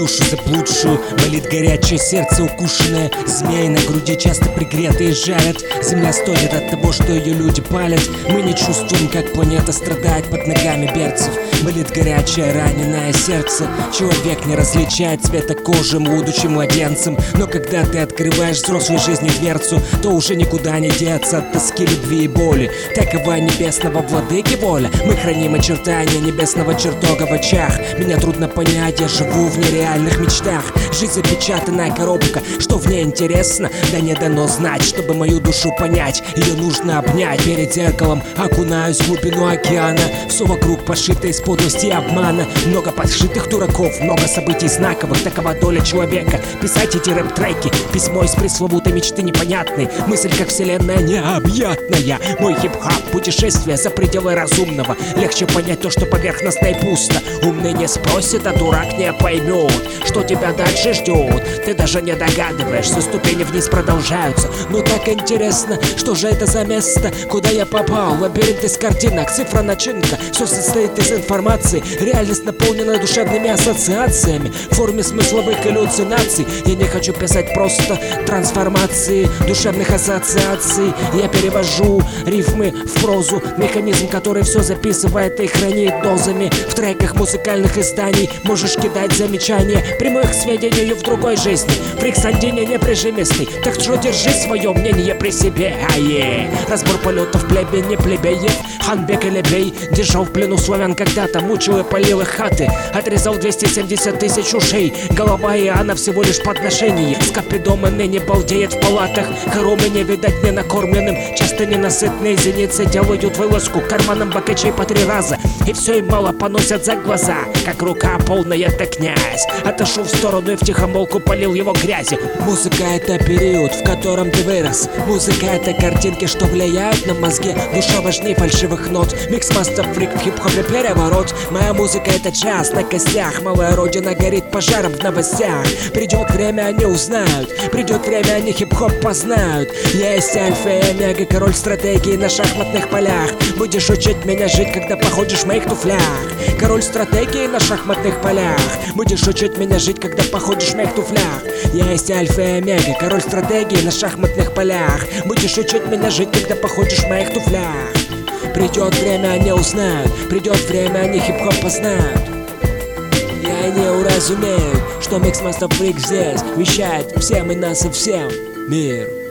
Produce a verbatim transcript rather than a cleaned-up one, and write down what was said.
душу заблудшую. Болит горячее сердце, укушенное змей на груди часто пригретые жарят. Земля стонет от того, что ее люди палят. Мы не чувствуем, как планета страдает под ногами берцев. Болит горячее раненое сердце. Человек не различает цвета кожи, будучи младенцем. Но когда ты открываешь взрослой жизни дверцу, то уже никуда не деться от тоски, любви и боли. Такова небесного владыки воля. Мы храним очертания небесного чертога в очах. Меня трудно понять, я живу в нереальных мечтах. Жизнь запечатанная коробка, что в ней интересно? Да не дано знать, чтобы мою душу понять. Ее нужно обнять перед зеркалом. Окунаюсь в глубину океана. Все вокруг пошито из подлости и обмана. Много подшитых дураков, много событий знаковых. Такова доля человека. Писать эти рэп-треки, письмо из пресловутой мечты непонятной. Мысль как вселенная необъятная. Мой хип-хап, путешествие за пределы разумного. Легче понять то, что поверхностно и пусто. Умный не спросит, а дурак не поймет, что тебя дальше ждет. Ты даже не догадываешься, ступени вниз продолжаются. Ну так интересно, что же это за место, куда я попал? Лабиринт из картинок, цифра начинка. Все состоит из информации. Реальность наполнена душевными ассоциациями в форме смысловых галлюцинаций. Я не хочу писать просто трансформации душевных ассоциаций. Я перевожу рифмы в прозу, механизм, который все записывает и хранит дозами. В треках музыкальных изданий можешь кидать замечания, прямых к сведению в другой жизни. Фриксандине не прижимистый, так что держи свое мнение при себе. Ае. Разбор полетов плебей, плебеев, Ханбек или Бей держал в плену славян когда-то, мучил и палил их хаты, отрезал двести семьдесят тысяч ушей. Голова Иоанна всего лишь подношение. Скопидомы ныне балдеет в палатах, хоромы не видать не накормленным. Часто ненасытные зеницы делают вылазку карманом богачей по три раза, и все им мало поносят за глаза, как рука полная, да князь. Отошел в сторону и втихомолку полил его грязью. Музыка — это период, в котором ты вырос. Музыка — это картинки, что влияют на мозги. Душа важнее фальшивых нот. Микс-мастер фрик в хип-хопе переворот. Моя музыка — это джаз на костях. Малая родина горит пожаром в новостях. Придет время, они узнают. Придет время, они хип-хоп познают. Я есть альфа и омега, король стратегии на шахматных полях. Будешь учить меня жить, когда походишь в моих туфлях. Король стратегии на шахматных полях. Будешь учить меня жить, когда походишь в моих туфлях. Я есть альфа и омега, король стратегии на шахматных полях. Будешь учить меня жить, когда походишь в моих туфлях. Придет время, они узнают. Придет время, они хип-хоп познают. И они уразумеют, что Микс Мастер Фрик здесь вещает всем и нас и всем мир.